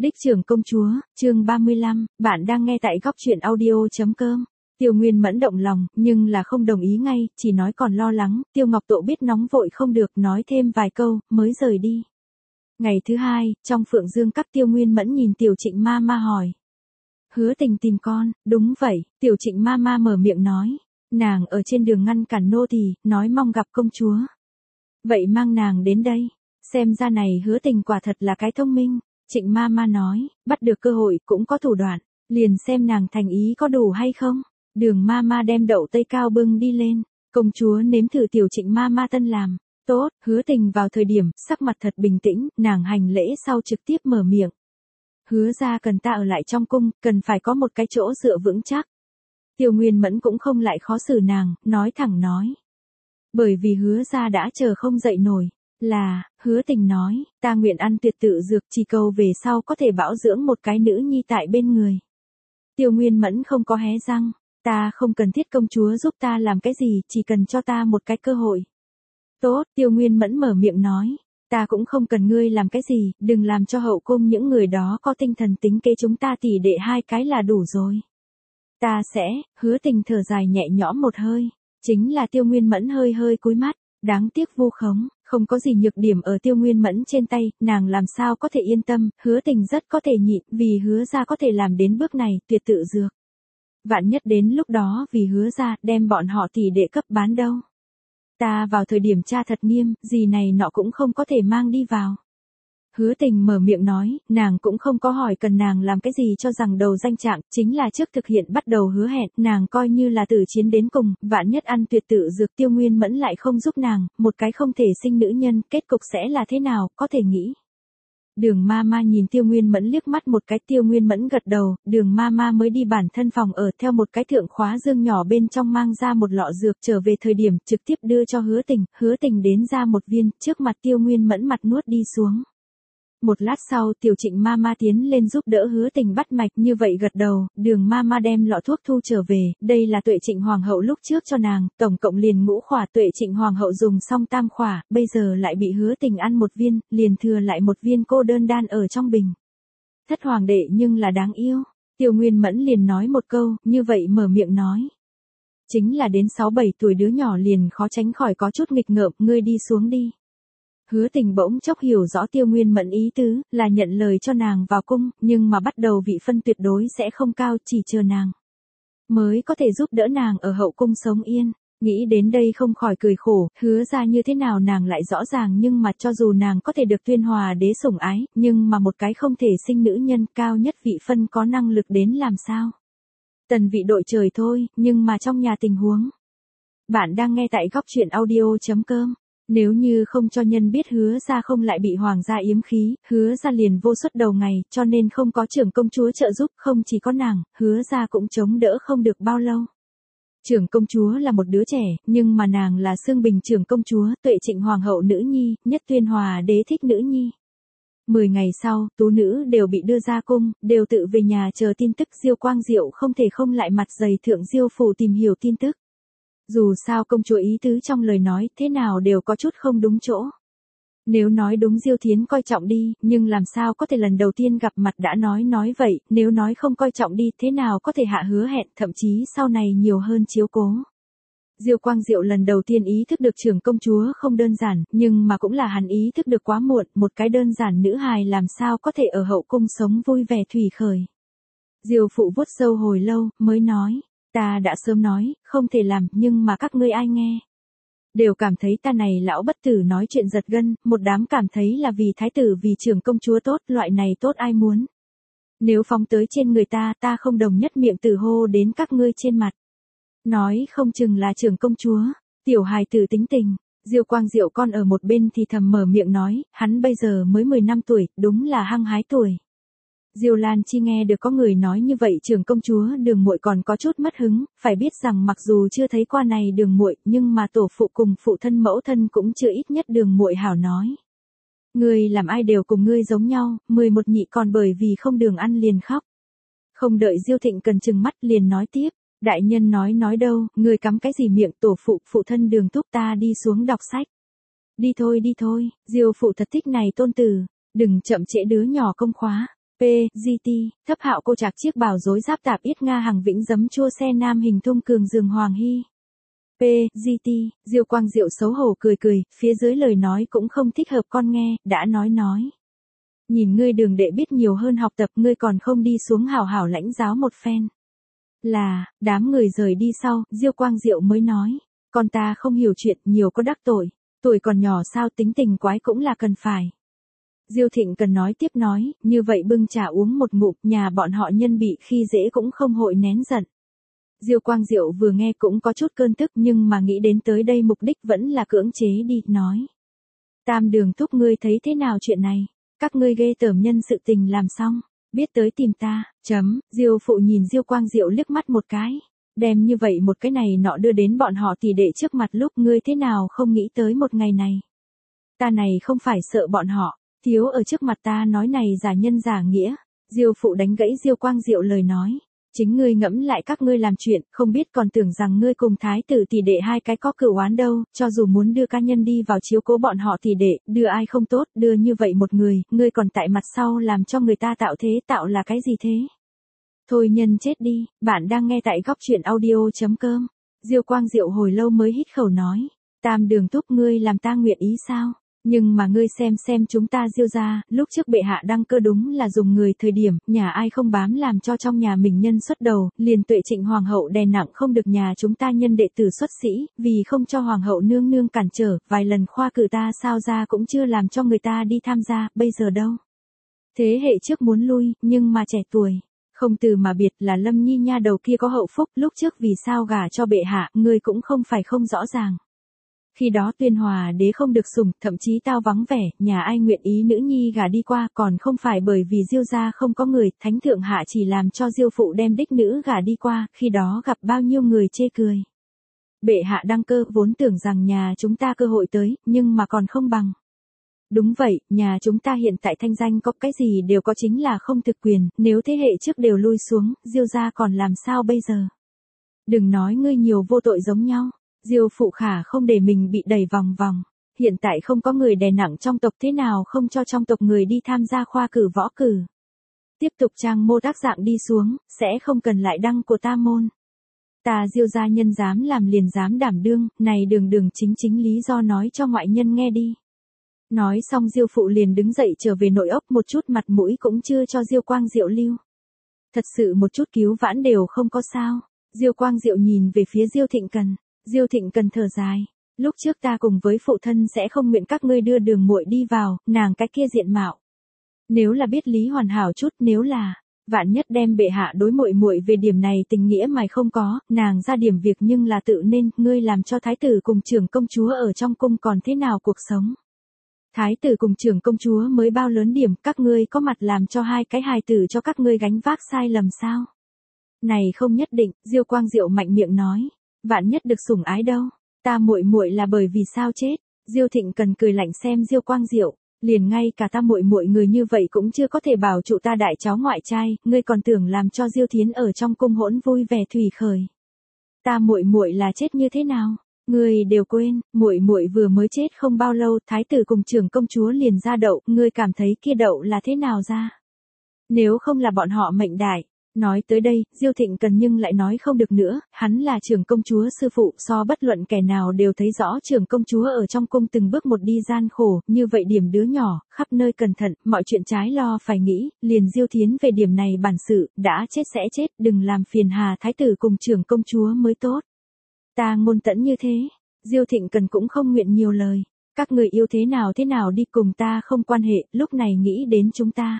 Đích trưởng công chúa, chương 35, bạn đang nghe tại góc truyện audio.com. Tiêu Nguyên Mẫn động lòng, nhưng là không đồng ý ngay, chỉ nói còn lo lắng, Tiêu Ngọc Tộ biết nóng vội không được, nói thêm vài câu, mới rời đi. Ngày thứ hai, trong Phượng Dương Các Tiêu Nguyên Mẫn nhìn Tiểu Trịnh ma ma hỏi. Hứa Tình tìm con, đúng vậy, Tiểu Trịnh ma ma mở miệng nói. Nàng ở trên đường ngăn cản nô tỳ, nói mong gặp công chúa. Vậy mang nàng đến đây, xem ra này Hứa Tình quả thật là cái thông minh. Trịnh ma ma nói, bắt được cơ hội cũng có thủ đoạn, liền xem nàng thành ý có đủ hay không. Đường ma ma đem đậu tây cao bưng đi lên, công chúa nếm thử Tiểu Trịnh ma ma tân làm. Tốt, Hứa Tình vào thời điểm, sắc mặt thật bình tĩnh, nàng hành lễ sau trực tiếp mở miệng. Hứa ra cần ta ở lại trong cung, cần phải có một cái chỗ dựa vững chắc. Tiêu Nguyên Mẫn cũng không lại khó xử nàng, nói thẳng nói. Bởi vì Hứa ra đã chờ không dậy nổi. Là, Hứa Tình nói, ta nguyện ăn tuyệt tự dược chỉ cầu về sau có thể bảo dưỡng một cái nữ nhi tại bên người. Tiêu Nguyên Mẫn không có hé răng, ta không cần thiết công chúa giúp ta làm cái gì, chỉ cần cho ta một cái cơ hội. Tốt, Tiêu Nguyên Mẫn mở miệng nói, ta cũng không cần ngươi làm cái gì, đừng làm cho hậu cung những người đó có tinh thần tính kế chúng ta tỷ đệ hai cái là đủ rồi. Ta sẽ, Hứa Tình thở dài nhẹ nhõm một hơi, chính là Tiêu Nguyên Mẫn hơi hơi cúi mắt, đáng tiếc vu khống. Không có gì nhược điểm ở Tiêu Nguyên Mẫn trên tay, nàng làm sao có thể yên tâm, Hứa Tình rất có thể nhịn, vì Hứa ra có thể làm đến bước này, tuyệt tự dược. Vạn nhất đến lúc đó vì Hứa ra, đem bọn họ tỷ đệ cấp bán đâu. Ta vào thời điểm tra thật nghiêm, gì này nọ cũng không có thể mang đi vào. Hứa Tình mở miệng nói, nàng cũng không có hỏi cần nàng làm cái gì cho rằng đầu danh trạng, chính là trước thực hiện bắt đầu hứa hẹn, nàng coi như là tử chiến đến cùng, vạn nhất ăn tuyệt tự dược Tiêu Nguyên Mẫn lại không giúp nàng, một cái không thể sinh nữ nhân, kết cục sẽ là thế nào, có thể nghĩ. Đường ma ma nhìn Tiêu Nguyên Mẫn liếc mắt một cái, Tiêu Nguyên Mẫn gật đầu, đường ma ma mới đi bản thân phòng ở theo một cái thượng khóa dương nhỏ bên trong mang ra một lọ dược trở về thời điểm trực tiếp đưa cho Hứa Tình đến ra một viên, trước mặt Tiêu Nguyên Mẫn mặt nuốt đi xuống. Một lát sau Tiểu Trịnh ma ma tiến lên giúp đỡ Hứa Tình bắt mạch như vậy gật đầu, đường ma ma đem lọ thuốc thu trở về, đây là Tuệ Trịnh Hoàng hậu lúc trước cho nàng, tổng cộng liền ngũ khỏa Tuệ Trịnh Hoàng hậu dùng xong tam khỏa, bây giờ lại bị Hứa Tình ăn một viên, liền thừa lại một viên cô đơn đan ở trong bình. Thất hoàng đệ nhưng là đáng yêu, Tiêu Nguyên Mẫn liền nói một câu, như vậy mở miệng nói. Chính là đến 6-7 tuổi đứa nhỏ liền khó tránh khỏi có chút nghịch ngợm, ngươi đi xuống đi. Hứa Tình bỗng chốc hiểu rõ Tiêu Nguyên Mẫn ý tứ, là nhận lời cho nàng vào cung, nhưng mà bắt đầu vị phân tuyệt đối sẽ không cao, chỉ chờ nàng. Mới có thể giúp đỡ nàng ở hậu cung sống yên. Nghĩ đến đây không khỏi cười khổ, Hứa ra như thế nào nàng lại rõ ràng, nhưng mà cho dù nàng có thể được Tuyên Hòa đế sủng ái, nhưng mà một cái không thể sinh nữ nhân cao nhất vị phân có năng lực đến làm sao. Tần vị đội trời thôi, nhưng mà trong nhà tình huống. Bạn đang nghe tại góc truyện audio.com. Nếu như không cho nhân biết Hứa ra không lại bị hoàng gia yếm khí, Hứa ra liền vô suất đầu ngày, cho nên không có trưởng công chúa trợ giúp, không chỉ có nàng, Hứa ra cũng chống đỡ không được bao lâu. Trưởng công chúa là một đứa trẻ, nhưng mà nàng là xương bình trưởng công chúa, Tuệ Trịnh Hoàng hậu nữ nhi, nhất Tuyên Hòa đế thích nữ nhi. 10 ngày sau, tú nữ đều bị đưa ra cung, đều tự về nhà chờ tin tức. Diêu Quang Diệu không thể không lại mặt dày thượng Diêu phủ tìm hiểu tin tức. Dù sao công chúa ý tứ trong lời nói thế nào đều có chút không đúng chỗ. Nếu nói đúng Diêu Thiến coi trọng đi, nhưng làm sao có thể lần đầu tiên gặp mặt đã nói vậy, nếu nói không coi trọng đi thế nào có thể hạ hứa hẹn, thậm chí sau này nhiều hơn chiếu cố. Diêu Quang Diệu lần đầu tiên ý thức được trưởng công chúa không đơn giản, nhưng mà cũng là hắn ý thức được quá muộn, một cái đơn giản nữ hài làm sao có thể ở hậu cung sống vui vẻ thủy khởi. Diêu phụ vuốt râu hồi lâu, mới nói. Ta đã sớm nói, không thể làm, nhưng mà các ngươi ai nghe. Đều cảm thấy ta này lão bất tử nói chuyện giật gân, một đám cảm thấy là vì thái tử vì trưởng công chúa tốt, loại này tốt ai muốn. Nếu phóng tới trên người ta không đồng nhất miệng tử hô đến các ngươi trên mặt. Nói không chừng là trưởng công chúa, tiểu hài tử tính tình. Diêu Quang Diệu con ở một bên thì thầm mở miệng nói, hắn bây giờ mới 10 năm tuổi, đúng là hăng hái tuổi. Diêu Lan Chi nghe được có người nói như vậy trưởng công chúa Đường muội còn có chút mất hứng, phải biết rằng mặc dù chưa thấy qua này Đường muội, nhưng mà tổ phụ cùng phụ thân mẫu thân cũng chưa ít nhất Đường muội hảo nói. Ngươi làm ai đều cùng ngươi giống nhau, 11 nhị còn bởi vì không đường ăn liền khóc. Không đợi Diêu Thịnh cần chừng mắt liền nói tiếp, đại nhân nói đâu, ngươi cắm cái gì miệng, tổ phụ thân Đường thúc ta đi xuống đọc sách. Đi thôi, Diêu phụ thật thích này tôn tử, đừng chậm trễ đứa nhỏ công khóa. P.G.T. Thấp Hạo cô trạc chiếc bào rối giáp tạp yết Nga hàng vĩnh giấm chua xe nam hình thung cường giường Hoàng Hy. P.G.T. Diêu Quang Diệu xấu hổ cười cười, phía dưới lời nói cũng không thích hợp con nghe, đã nói. Nhìn ngươi Đường đệ biết nhiều hơn học tập, ngươi còn không đi xuống hảo hảo lãnh giáo một phen. Đám người rời đi sau, Diêu Quang Diệu mới nói, con ta không hiểu chuyện, nhiều có đắc tội, tuổi còn nhỏ sao tính tình quái cũng là cần phải. Diêu Thịnh Cần nói tiếp nói, như vậy bưng trà uống một ngụm, nhà bọn họ nhân bị khi dễ cũng không hội nén giận. Diêu Quang Diệu vừa nghe cũng có chút cơn tức nhưng mà nghĩ đến tới đây mục đích vẫn là cưỡng chế đi, nói. Tam Đường thúc ngươi thấy thế nào chuyện này, các ngươi ghê tởm nhân sự tình làm xong, biết tới tìm ta, Diêu phụ nhìn Diêu Quang Diệu liếc mắt một cái, đem như vậy một cái này nọ đưa đến bọn họ tỷ đệ trước mặt lúc ngươi thế nào không nghĩ tới một ngày này. Ta này không phải sợ bọn họ, thiếu ở trước mặt ta nói này giả nhân giả nghĩa, Diêu phụ đánh gãy Diêu Quang Diệu lời nói. Chính ngươi ngẫm lại các ngươi làm chuyện, không biết còn tưởng rằng ngươi cùng thái tử tỷ đệ hai cái có cửu oán đâu, cho dù muốn đưa ca nhân đi vào chiếu cố bọn họ tỷ đệ, đưa ai không tốt, đưa như vậy một người, ngươi còn tại mặt sau làm cho người ta tạo thế, tạo là cái gì thế? Thôi nhân chết đi, bạn đang nghe tại góc truyện audio.com. Diêu Quang Diệu hồi lâu mới hít khẩu nói, Tam Đường thúc ngươi làm ta nguyện ý sao? Nhưng mà ngươi xem chúng ta Diêu gia, lúc trước bệ hạ đăng cơ đúng là dùng người thời điểm, nhà ai không bám làm cho trong nhà mình nhân xuất đầu, liền Tuệ Trịnh hoàng hậu đè nặng không được nhà chúng ta nhân đệ tử xuất sĩ, vì không cho hoàng hậu nương nương cản trở, vài lần khoa cử ta sao ra cũng chưa làm cho người ta đi tham gia, bây giờ đâu. Thế hệ trước muốn lui, nhưng mà trẻ tuổi, không từ mà biệt là Lâm Nhi nha đầu kia có hậu phúc, lúc trước vì sao gả cho bệ hạ, ngươi cũng không phải không rõ ràng. Khi đó Tuyên Hòa đế không được sủng, thậm chí tao vắng vẻ, nhà ai nguyện ý nữ nhi gả đi qua, còn không phải bởi vì Diêu gia không có người, thánh thượng hạ chỉ làm cho Diêu phụ đem đích nữ gả đi qua, khi đó gặp bao nhiêu người chê cười. Bệ hạ đăng cơ vốn tưởng rằng nhà chúng ta cơ hội tới, nhưng mà còn không bằng. Đúng vậy, nhà chúng ta hiện tại thanh danh có cái gì đều có chính là không thực quyền, nếu thế hệ trước đều lui xuống, Diêu gia còn làm sao bây giờ? Đừng nói ngươi nhiều vô tội giống nhau. Diêu phụ khả không để mình bị đẩy vòng vòng, hiện tại không có người đè nặng trong tộc thế nào không cho trong tộc người đi tham gia khoa cử võ cử. Tiếp tục trang mô tác dạng đi xuống, sẽ không cần lại đăng của ta môn. Ta Diêu gia nhân dám làm liền dám đảm đương, này đường chính lý do nói cho ngoại nhân nghe đi. Nói xong Diêu phụ liền đứng dậy trở về nội ốc, một chút mặt mũi cũng chưa cho Diêu Quang Diệu lưu. Thật sự một chút cứu vãn đều không có sao. Diêu Quang Diệu nhìn về phía Diêu Thịnh Cần. Diêu Thịnh Cần thở dài, lúc trước ta cùng với phụ thân sẽ không nguyện các ngươi đưa Đường muội đi vào, nàng cái kia diện mạo. Nếu là biết lý hoàn hảo chút, nếu là vạn nhất đem bệ hạ đối muội về điểm này tình nghĩa mày không có, nàng ra điểm việc nhưng là tự nên, ngươi làm cho thái tử cùng trưởng công chúa ở trong cung còn thế nào cuộc sống. Thái tử cùng trưởng công chúa mới bao lớn điểm, các ngươi có mặt làm cho hai cái hài tử cho các ngươi gánh vác sai lầm sao? Này không nhất định, Diêu Quang Diệu mạnh miệng nói. Vạn nhất được sủng ái đâu, ta muội là bởi vì sao chết? Diêu Thịnh Cần cười lạnh xem Diêu Quang Diệu, liền ngay cả ta muội người như vậy cũng chưa có thể bảo trụ ta đại cháu ngoại trai, ngươi còn tưởng làm cho Diêu Thiến ở trong cung hỗn vui vẻ thủy khởi. Ta muội là chết như thế nào? Ngươi đều quên, muội vừa mới chết không bao lâu, thái tử cùng trưởng công chúa liền ra đậu, ngươi cảm thấy kia đậu là thế nào ra? Nếu không là bọn họ mệnh đại. Nói tới đây, Diêu Thịnh Cần nhưng lại nói không được nữa, hắn là trưởng công chúa sư phụ, so bất luận kẻ nào đều thấy rõ trưởng công chúa ở trong cung từng bước một đi gian khổ, như vậy điểm đứa nhỏ, khắp nơi cẩn thận, mọi chuyện trái lo phải nghĩ, liền Diêu Thiến về điểm này bản sự, đã chết sẽ chết, đừng làm phiền hà thái tử cùng trưởng công chúa mới tốt. Ta ngôn tẫn như thế, Diêu Thịnh Cần cũng không nguyện nhiều lời, các người yêu thế nào đi cùng ta không quan hệ, lúc này nghĩ đến chúng ta.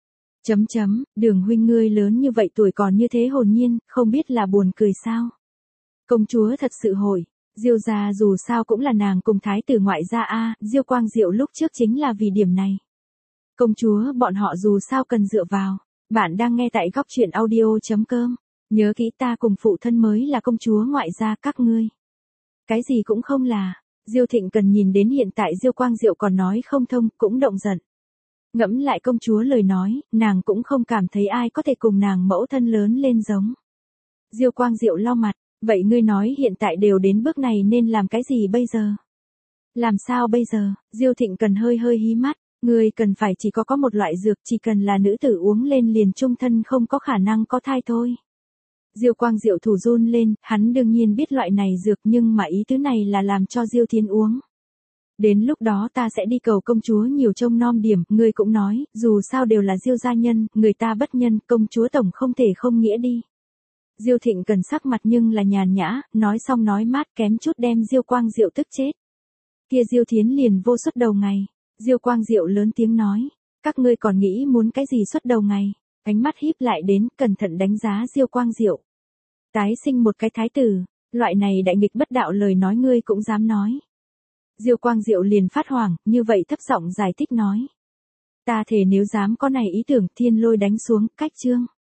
Đường huynh ngươi lớn như vậy tuổi còn như thế hồn nhiên, không biết là buồn cười sao. Công chúa thật sự hồi, Diêu gia dù sao cũng là nàng cùng thái tử ngoại gia a, Diêu Quang Diệu lúc trước chính là vì điểm này. Công chúa bọn họ dù sao cần dựa vào, bạn đang nghe tại góc truyện audio.com, nhớ kỹ ta cùng phụ thân mới là công chúa ngoại gia các ngươi. Cái gì cũng không là, Diêu Thịnh Cần nhìn đến hiện tại Diêu Quang Diệu còn nói không thông, cũng động giận. Ngẫm lại công chúa lời nói, nàng cũng không cảm thấy ai có thể cùng nàng mẫu thân lớn lên giống. Diêu Quang Diệu lau mặt, vậy ngươi nói hiện tại đều đến bước này nên làm cái gì bây giờ? Làm sao bây giờ? Diêu Thịnh Cần hơi hí mắt, Ngươi cần phải chỉ có một loại dược, chỉ cần là nữ tử uống lên liền chung thân không có khả năng có thai thôi. Diêu Quang Diệu thủ run lên, hắn đương nhiên biết loại này dược nhưng mà ý tứ này là làm cho Diêu Thiến uống. Đến lúc đó ta sẽ đi cầu công chúa nhiều trông nom điểm, ngươi cũng nói, dù sao đều là Diêu gia nhân, người ta bất nhân, công chúa tổng không thể không nghĩa đi. Diêu Thịnh Cần sắc mặt nhưng là nhàn nhã, nói xong nói mát kém chút đem Diêu Quang Diệu tức chết. Kia Diêu Thiến liền vô suất đầu ngày. Diêu Quang Diệu lớn tiếng nói, các ngươi còn nghĩ muốn cái gì suất đầu ngày? Ánh mắt híp lại đến, cẩn thận đánh giá Diêu Quang Diệu. Tái sinh một cái thái tử, loại này đại nghịch bất đạo lời nói ngươi cũng dám nói. Diêu Quang Diệu liền phát hoảng, như vậy thấp giọng giải thích nói. Ta thề nếu dám có này ý tưởng, thiên lôi đánh xuống, cách chương.